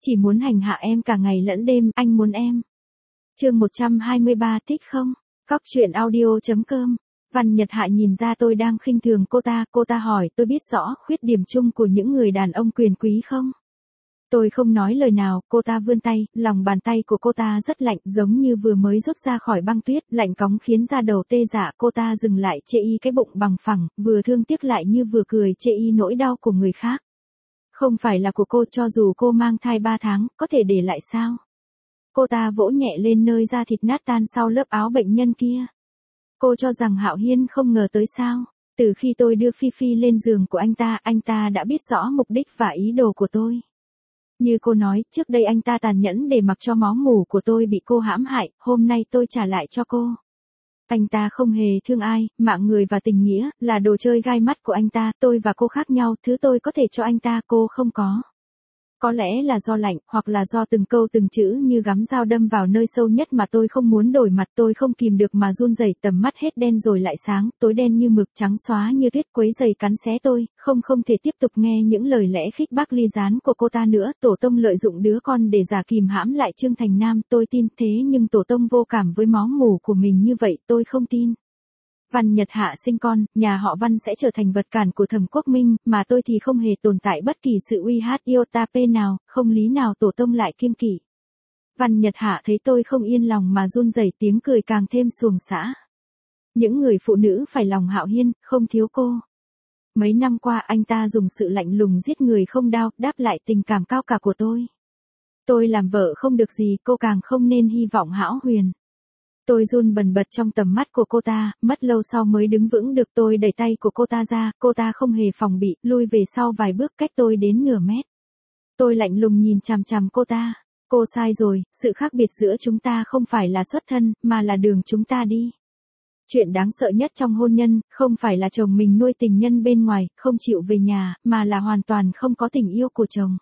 chỉ muốn hành hạ em cả ngày lẫn đêm, anh muốn em. Chương 123 thích không? Cóc truyện audio.com. Văn Nhật Hạ nhìn ra tôi đang khinh thường cô ta hỏi tôi biết rõ khuyết điểm chung của những người đàn ông quyền quý không? Tôi không nói lời nào, cô ta vươn tay, lòng bàn tay của cô ta rất lạnh, giống như vừa mới rút ra khỏi băng tuyết, lạnh cóng khiến da đầu tê dại. Cô ta dừng lại chê y cái bụng bằng phẳng, vừa thương tiếc lại như vừa cười chê y nỗi đau của người khác. Không phải là của cô, cho dù cô mang thai 3 tháng, có thể để lại sao? Cô ta vỗ nhẹ lên nơi da thịt nát tan sau lớp áo bệnh nhân kia. Cô cho rằng Hạo Hiên không ngờ tới sao? Từ khi tôi đưa Phi Phi lên giường của anh ta đã biết rõ mục đích và ý đồ của tôi. Như cô nói, trước đây anh ta tàn nhẫn để mặc cho máu mủ của tôi bị cô hãm hại, hôm nay tôi trả lại cho cô. Anh ta không hề thương ai, mạng người và tình nghĩa, là đồ chơi gai mắt của anh ta, tôi và cô khác nhau, thứ tôi có thể cho anh ta, cô không có. Có lẽ là do lạnh, hoặc là do từng câu từng chữ như gắm dao đâm vào nơi sâu nhất mà tôi không muốn đổi mặt, tôi không kìm được mà run rẩy, tầm mắt hết đen rồi lại sáng, tối đen như mực, trắng xóa như tuyết, quấy rầy cắn xé tôi, không thể tiếp tục nghe những lời lẽ khích bác ly gián của cô ta nữa. Tổ tông lợi dụng đứa con để giả kìm hãm lại Trương Thành Nam, tôi tin, thế nhưng tổ tông vô cảm với máu mủ của mình như vậy, tôi không tin. Văn Nhật Hạ sinh con, nhà họ Văn sẽ trở thành vật cản của Thẩm Quốc Minh, mà tôi thì không hề tồn tại bất kỳ sự uy hiếp iota p nào, không lý nào tổ tông lại kiêng kỵ. Văn Nhật Hạ thấy tôi không yên lòng mà run rẩy, tiếng cười càng thêm xuồng xã. Những người phụ nữ phải lòng Hạo Hiên, không thiếu cô. Mấy năm qua anh ta dùng sự lạnh lùng giết người không đau, đáp lại tình cảm cao cả của tôi. Tôi làm vợ không được gì, cô càng không nên hy vọng Hão Huyền. Tôi run bần bật trong tầm mắt của cô ta, mất lâu sau mới đứng vững được. Tôi đẩy tay của cô ta ra, cô ta không hề phòng bị, lui về sau vài bước cách tôi đến nửa mét. Tôi lạnh lùng nhìn chằm chằm cô ta. Cô sai rồi, sự khác biệt giữa chúng ta không phải là xuất thân, mà là đường chúng ta đi. Chuyện đáng sợ nhất trong hôn nhân, không phải là chồng mình nuôi tình nhân bên ngoài, không chịu về nhà, mà là hoàn toàn không có tình yêu của chồng.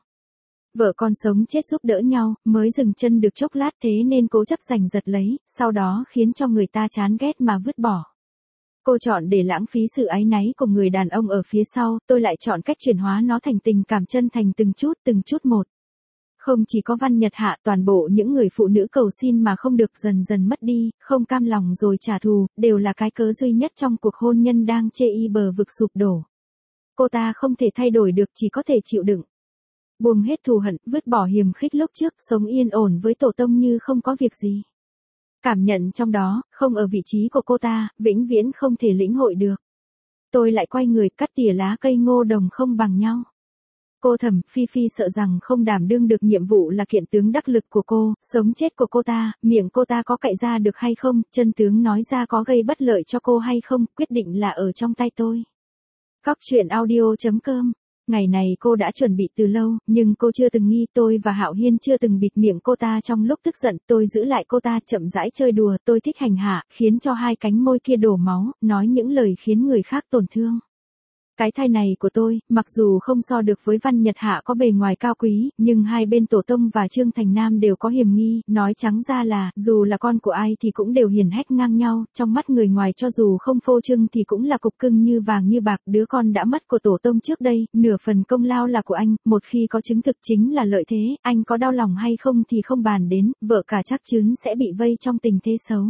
Vợ con sống chết giúp đỡ nhau, mới dừng chân được chốc lát thế nên cố chấp giành giật lấy, sau đó khiến cho người ta chán ghét mà vứt bỏ. Cô chọn để lãng phí sự áy náy của người đàn ông ở phía sau, tôi lại chọn cách chuyển hóa nó thành tình cảm chân thành từng chút một. Không chỉ có Văn Nhật Hạ, toàn bộ những người phụ nữ cầu xin mà không được dần dần mất đi, không cam lòng rồi trả thù, đều là cái cớ duy nhất trong cuộc hôn nhân đang chê y bờ vực sụp đổ. Cô ta không thể thay đổi được, chỉ có thể chịu đựng. Buông hết thù hận, vứt bỏ hiềm khích lúc trước, sống yên ổn với tổ tông như không có việc gì. Cảm nhận trong đó, không ở vị trí của cô ta, vĩnh viễn không thể lĩnh hội được. Tôi lại quay người, cắt tỉa lá cây ngô đồng không bằng nhau. Cô Thẩm, Phi Phi sợ rằng không đảm đương được nhiệm vụ là kiện tướng đắc lực của cô, sống chết của cô ta, miệng cô ta có cạy ra được hay không, chân tướng nói ra có gây bất lợi cho cô hay không, quyết định là ở trong tay tôi. Cóc truyện audio.com. Ngày này cô đã chuẩn bị từ lâu, nhưng cô chưa từng nghi. Tôi và Hạo Hiên chưa từng bịt miệng cô ta trong lúc tức giận. Tôi giữ lại cô ta, chậm rãi chơi đùa. Tôi thích hành hạ, khiến cho hai cánh môi kia đổ máu, nói những lời khiến người khác tổn thương. Cái thai này của tôi, mặc dù không so được với Văn Nhật Hạ có bề ngoài cao quý, nhưng hai bên tổ tông và Trương Thành Nam đều có hiềm nghi, nói trắng ra là, dù là con của ai thì cũng đều hiển hách ngang nhau, trong mắt người ngoài cho dù không phô trương thì cũng là cục cưng như vàng như bạc. Đứa con đã mất của tổ tông trước đây, nửa phần công lao là của anh, một khi có chứng thực chính là lợi thế, anh có đau lòng hay không thì không bàn đến, vợ cả chắc chắn sẽ bị vây trong tình thế xấu.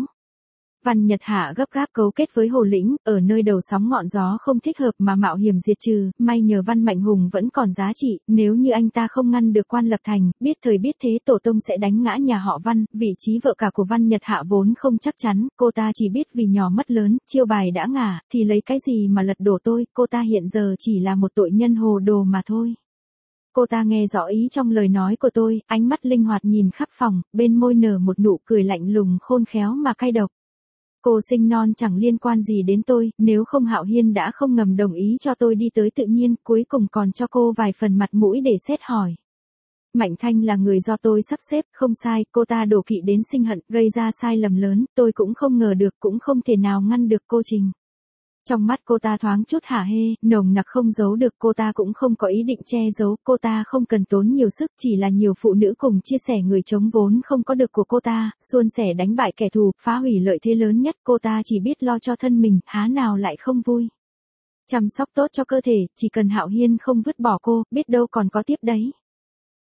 Văn Nhật Hạ gấp gáp cấu kết với Hồ Lĩnh, ở nơi đầu sóng ngọn gió không thích hợp mà mạo hiểm diệt trừ, may nhờ Văn Mạnh Hùng vẫn còn giá trị, nếu như anh ta không ngăn được Quan Lập Thành, biết thời biết thế tổ tông sẽ đánh ngã nhà họ Văn, vị trí vợ cả của Văn Nhật Hạ vốn không chắc chắn, cô ta chỉ biết vì nhỏ mất lớn, chiêu bài đã ngả, thì lấy cái gì mà lật đổ tôi, cô ta hiện giờ chỉ là một tội nhân hồ đồ mà thôi. Cô ta nghe rõ ý trong lời nói của tôi, ánh mắt linh hoạt nhìn khắp phòng, bên môi nở một nụ cười lạnh lùng khôn khéo mà cay độc. Cô sinh non chẳng liên quan gì đến tôi, nếu không Hạo Hiên đã không ngầm đồng ý cho tôi đi tới tự nhiên, cuối cùng còn cho cô vài phần mặt mũi để xét hỏi. Mạnh Thanh là người do tôi sắp xếp, không sai, cô ta đổ kỵ đến sinh hận, gây ra sai lầm lớn, tôi cũng không ngờ được, cũng không thể nào ngăn được cô Trình. Trong mắt cô ta thoáng chút hả hê, nồng nặc không giấu được, cô ta cũng không có ý định che giấu, cô ta không cần tốn nhiều sức, chỉ là nhiều phụ nữ cùng chia sẻ người chống vốn không có được của cô ta, suôn sẻ đánh bại kẻ thù, phá hủy lợi thế lớn nhất, cô ta chỉ biết lo cho thân mình, há nào lại không vui. Chăm sóc tốt cho cơ thể, chỉ cần Hạo Hiên không vứt bỏ cô, biết đâu còn có tiếp đấy.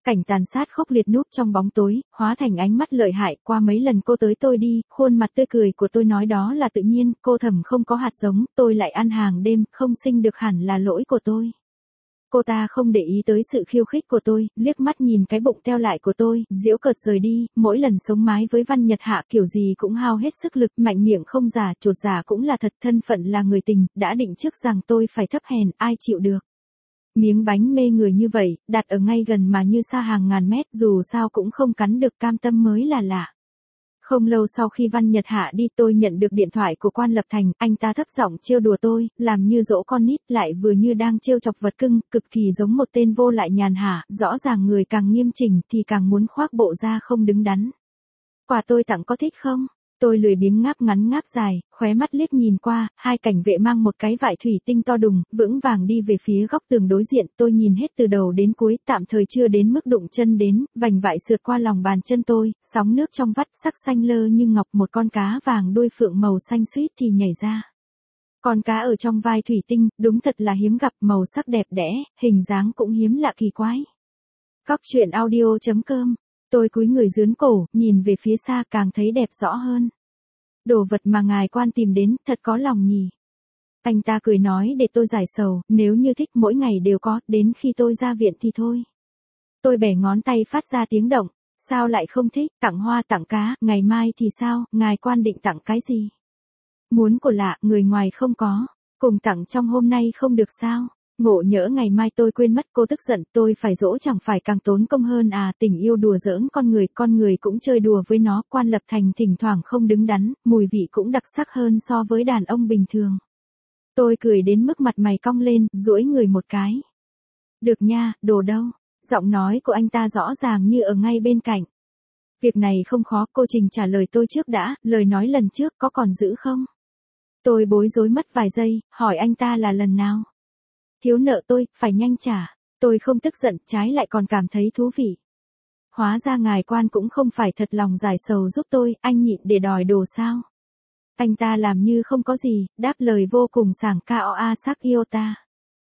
Cảnh tàn sát khốc liệt núp trong bóng tối, hóa thành ánh mắt lợi hại. Qua mấy lần cô tới tôi đi, khuôn mặt tươi cười của tôi nói đó là tự nhiên. Cô Thẩm không có hạt giống, tôi lại ăn hàng đêm, không sinh được hẳn là lỗi của tôi. Cô ta không để ý tới sự khiêu khích của tôi, liếc mắt nhìn cái bụng teo lại của tôi, giễu cợt rời đi. Mỗi lần sống mái với Văn Nhật Hạ kiểu gì cũng hao hết sức lực, mạnh miệng không giả, chột giả cũng là thật, thân phận là người tình, đã định trước rằng tôi phải thấp hèn, ai chịu được. Miếng bánh mê người như vậy, đặt ở ngay gần mà như xa hàng ngàn mét, dù sao cũng không cắn được, cam tâm mới là lạ. Không lâu sau khi Văn Nhật Hạ đi, tôi nhận được điện thoại của Quan Lập Thành, anh ta thấp giọng trêu đùa tôi, làm như dỗ con nít, lại vừa như đang trêu chọc vật cưng, cực kỳ giống một tên vô lại nhàn hạ, rõ ràng người càng nghiêm chỉnh thì càng muốn khoác bộ ra không đứng đắn. Quà tôi tặng có thích không? Tôi lười biếng ngáp ngắn ngáp dài, khóe mắt liếc nhìn qua, hai cảnh vệ mang một cái vải thủy tinh to đùng, vững vàng đi về phía góc tường đối diện, tôi nhìn hết từ đầu đến cuối, tạm thời chưa đến mức đụng chân đến, vành vải sượt qua lòng bàn chân tôi, sóng nước trong vắt sắc xanh lơ như ngọc, một con cá vàng đuôi phượng màu xanh suýt thì nhảy ra. Con cá ở trong vai thủy tinh, đúng thật là hiếm gặp, màu sắc đẹp đẽ, hình dáng cũng hiếm lạ kỳ quái. Cóc truyện audio.com. Tôi cúi người dướn cổ, nhìn về phía xa càng thấy đẹp rõ hơn. Đồ vật mà ngài Quan tìm đến, thật có lòng nhỉ. Anh ta cười nói để tôi giải sầu, nếu như thích mỗi ngày đều có, đến khi tôi ra viện thì thôi. Tôi bẻ ngón tay phát ra tiếng động, sao lại không thích, tặng hoa tặng cá, ngày mai thì sao, ngài Quan định tặng cái gì? Muốn của lạ, người ngoài không có, cùng tặng trong hôm nay không được sao? Ngộ nhỡ ngày mai tôi quên mất, cô tức giận, tôi phải dỗ chẳng phải càng tốn công hơn à, tình yêu đùa giỡn con người cũng chơi đùa với nó. Quan Lập Thành thỉnh thoảng không đứng đắn, mùi vị cũng đặc sắc hơn so với đàn ông bình thường. Tôi cười đến mức mặt mày cong lên, duỗi người một cái. Được nha, đồ đâu? Giọng nói của anh ta rõ ràng như ở ngay bên cạnh. Việc này không khó, cô Trình trả lời tôi trước đã, lời nói lần trước có còn giữ không? Tôi bối rối mất vài giây, hỏi anh ta là lần nào? Thiếu nợ tôi, phải nhanh trả. Tôi không tức giận, trái lại còn cảm thấy thú vị. Hóa ra ngài Quan cũng không phải thật lòng giải sầu giúp tôi, anh nhịn để đòi đồ sao? Anh ta làm như không có gì, đáp lời vô cùng sảng Koa sắc yêu ta.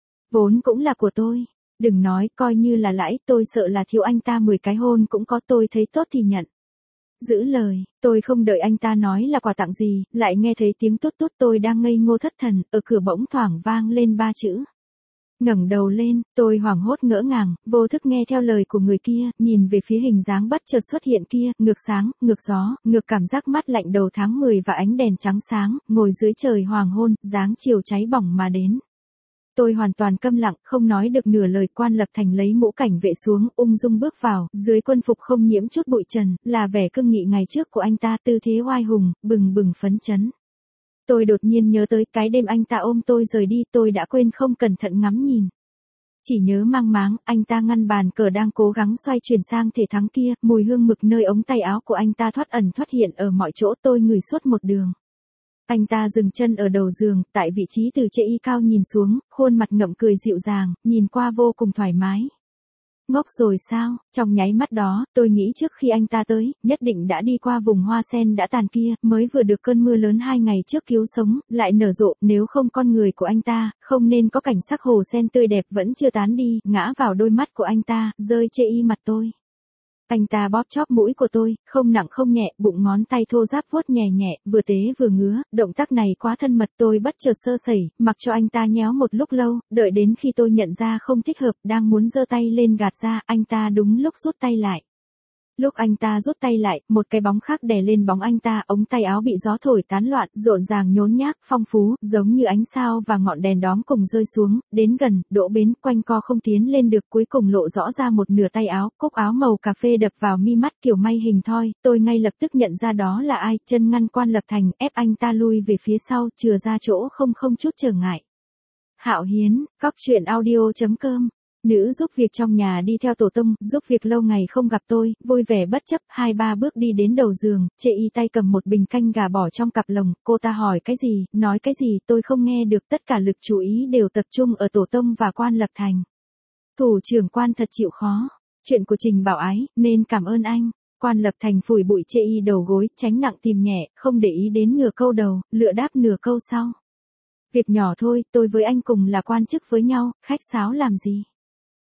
Vốn cũng là của tôi. Đừng nói, coi như là lãi, tôi sợ là thiếu anh ta 10 cái hôn cũng có, tôi thấy tốt thì nhận. Giữ lời, tôi không đợi anh ta nói là quà tặng gì, lại nghe thấy tiếng tút tút, tôi đang ngây ngô thất thần, ở cửa bỗng thoảng vang lên 3 chữ. Ngẩng đầu lên, tôi hoảng hốt ngỡ ngàng, vô thức nghe theo lời của người kia, nhìn về phía hình dáng bất chợt xuất hiện kia, ngược sáng, ngược gió, ngược cảm giác mát lạnh đầu tháng 10 và ánh đèn trắng sáng, ngồi dưới trời hoàng hôn, dáng chiều cháy bỏng mà đến. Tôi hoàn toàn câm lặng, không nói được nửa lời. Quan Lập Thành lấy mũ cảnh vệ xuống, ung dung bước vào, dưới quân phục không nhiễm chút bụi trần, là vẻ cương nghị ngày trước của anh ta, tư thế oai hùng, bừng bừng phấn chấn. Tôi đột nhiên nhớ tới cái đêm anh ta ôm tôi rời đi, tôi đã quên không cẩn thận ngắm nhìn. Chỉ nhớ mang máng, anh ta ngăn bàn cờ đang cố gắng xoay chuyển sang thể thắng kia, mùi hương mực nơi ống tay áo của anh ta thoát ẩn thoát hiện ở mọi chỗ, tôi ngửi suốt một đường. Anh ta dừng chân ở đầu giường, tại vị trí từ trên y cao nhìn xuống, khuôn mặt ngậm cười dịu dàng, nhìn qua vô cùng thoải mái. Ngốc rồi sao? Trong nháy mắt đó, tôi nghĩ trước khi anh ta tới, nhất định đã đi qua vùng hoa sen đã tàn kia, mới vừa được cơn mưa lớn 2 ngày trước cứu sống, lại nở rộ, nếu không con người của anh ta, không nên có cảnh sắc hồ sen tươi đẹp vẫn chưa tán đi, ngã vào đôi mắt của anh ta, rơi chê y mặt tôi. Anh ta bóp chóp mũi của tôi, không nặng không nhẹ, bụng ngón tay thô ráp vuốt nhẹ nhẹ, vừa tế vừa ngứa, động tác này quá thân mật, tôi bất chợt sơ sẩy, mặc cho anh ta nhéo một lúc lâu, đợi đến khi tôi nhận ra không thích hợp, đang muốn giơ tay lên gạt ra, anh ta đúng lúc rút tay lại. Lúc anh ta rút tay lại, một cái bóng khác đè lên bóng anh ta, ống tay áo bị gió thổi tán loạn, rộn ràng nhốn nhác, phong phú, giống như ánh sao và ngọn đèn đóm cùng rơi xuống, đến gần, đỗ bến, quanh co không tiến lên được, cuối cùng lộ rõ ra một nửa tay áo, cúc áo màu cà phê đập vào mi mắt kiểu may hình thoi, tôi ngay lập tức nhận ra đó là ai, chân ngăn Quan Lập Thành, ép anh ta lui về phía sau, chừa ra chỗ không chút trở ngại. Hạo Hiến, cóc truyện audio.com. Nữ giúp việc trong nhà đi theo tổ tông, giúp việc lâu ngày không gặp tôi, vui vẻ bất chấp, 2-3 bước đi đến đầu giường, chê y tay cầm một bình canh gà bỏ trong cặp lồng, cô ta hỏi cái gì, nói cái gì, tôi không nghe được, tất cả lực chú ý đều tập trung ở tổ tông và Quan Lập Thành. Thủ trưởng Quan thật chịu khó, chuyện của Trình Bảo Ái, nên cảm ơn anh. Quan Lập Thành phủi bụi chê y đầu gối, tránh nặng tìm nhẹ, không để ý đến nửa câu đầu, lựa đáp nửa câu sau. Việc nhỏ thôi, tôi với anh cùng là quan chức với nhau, khách sáo làm gì.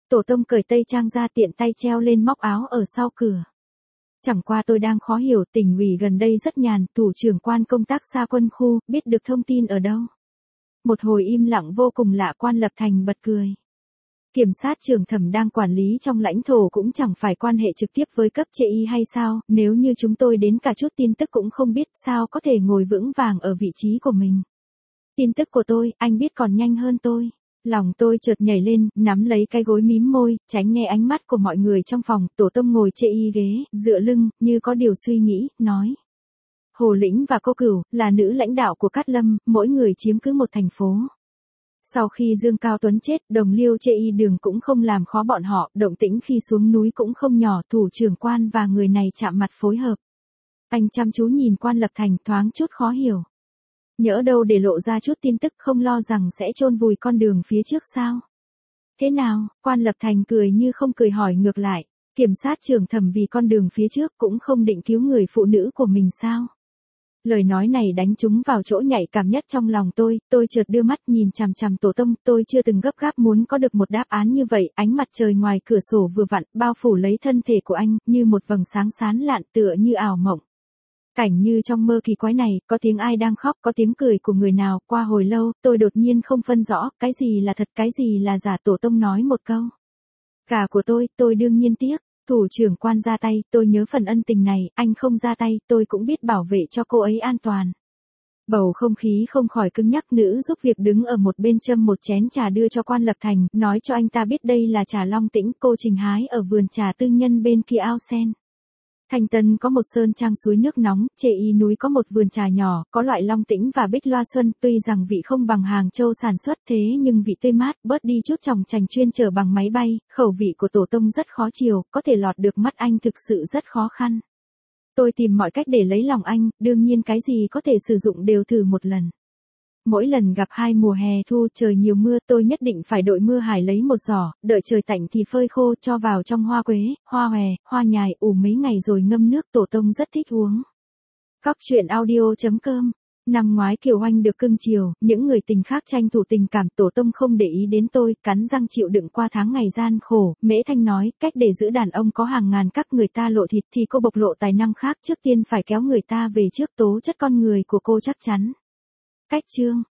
Tổ tông cởi tây trang ra tiện tay treo lên móc áo ở sau cửa. Chẳng qua tôi đang khó hiểu, tỉnh ủy gần đây rất nhàn, thủ trưởng quan công tác xa quân khu, biết được thông tin ở đâu. Một hồi im lặng vô cùng lạ, Quan Lập Thành bật cười. Kiểm sát trưởng Thẩm đang quản lý trong lãnh thổ cũng chẳng phải quan hệ trực tiếp với cấp trên y hay sao, nếu như chúng tôi đến cả chút tin tức cũng không biết, sao có thể ngồi vững vàng ở vị trí của mình. Tin tức của tôi, anh biết còn nhanh hơn tôi. Lòng tôi chợt nhảy lên, nắm lấy cái gối mím môi, tránh nghe ánh mắt của mọi người trong phòng. Tổ tông ngồi chê y ghế, dựa lưng, như có điều suy nghĩ, nói. Hồ Lĩnh và cô Cửu, là nữ lãnh đạo của Cát Lâm, mỗi người chiếm cứ một thành phố. Sau khi Dương Cao Tuấn chết, đồng liêu chê y đường cũng không làm khó bọn họ, động tĩnh khi xuống núi cũng không nhỏ, thủ trưởng quan và người này chạm mặt phối hợp. Anh chăm chú nhìn Quan Lập Thành, thoáng chút khó hiểu. Nhỡ đâu để lộ ra chút tin tức, không lo rằng sẽ chôn vùi con đường phía trước sao? Thế nào? Quan Lập Thành cười như không cười hỏi ngược lại. Kiểm sát trưởng Thẩm vì con đường phía trước cũng không định cứu người phụ nữ của mình sao? Lời nói này đánh trúng vào chỗ nhạy cảm nhất trong lòng tôi chợt đưa mắt nhìn chằm chằm Tổ tông, tôi chưa từng gấp gáp muốn có được một đáp án như vậy, ánh mặt trời ngoài cửa sổ vừa vặn, bao phủ lấy thân thể của anh, như một vầng sáng sáng lạn tựa như ảo mộng. Cảnh như trong mơ kỳ quái này, có tiếng ai đang khóc, có tiếng cười của người nào, qua hồi lâu, tôi đột nhiên không phân rõ, cái gì là thật, cái gì là giả. Tổ tông nói một câu. Cả của tôi đương nhiên tiếc. Thủ trưởng quan ra tay, tôi nhớ phần ân tình này, anh không ra tay, tôi cũng biết bảo vệ cho cô ấy an toàn. Bầu không khí không khỏi cứng nhắc, nữ giúp việc đứng ở một bên châm một chén trà đưa cho Quan Lập Thành, nói cho anh ta biết đây là trà Long Tĩnh, cô trình hái ở vườn trà tư nhân bên kia ao sen. Thanh Tân có một sơn trang suối nước nóng, chê y núi có một vườn trà nhỏ, có loại Long Tĩnh và Bích Loa Xuân, tuy rằng vị không bằng Hàng Châu sản xuất thế nhưng vị tươi mát, bớt đi chút tròng trành chuyên chở bằng máy bay, khẩu vị của Tổ tông rất khó chiều, có thể lọt được mắt anh thực sự rất khó khăn. Tôi tìm mọi cách để lấy lòng anh, đương nhiên cái gì có thể sử dụng đều thử một lần. Mỗi lần gặp hai mùa hè thu trời nhiều mưa, tôi nhất định phải đội mưa hải lấy một giỏ, đợi trời tạnh thì phơi khô cho vào trong hoa quế, hoa hòe, hoa nhài, ủ mấy ngày rồi ngâm nước. Tổ tông rất thích uống. Cóc truyện audio.com. Năm ngoái Kiều Oanh được cưng chiều, những người tình khác tranh thủ tình cảm, Tổ tông không để ý đến tôi, cắn răng chịu đựng qua tháng ngày gian khổ. Mễ Thanh nói, cách để giữ đàn ông có hàng ngàn cách, người ta lộ thịt thì cô bộc lộ tài năng khác, trước tiên phải kéo người ta về trước, tố chất con người của cô chắc chắn. Cách chương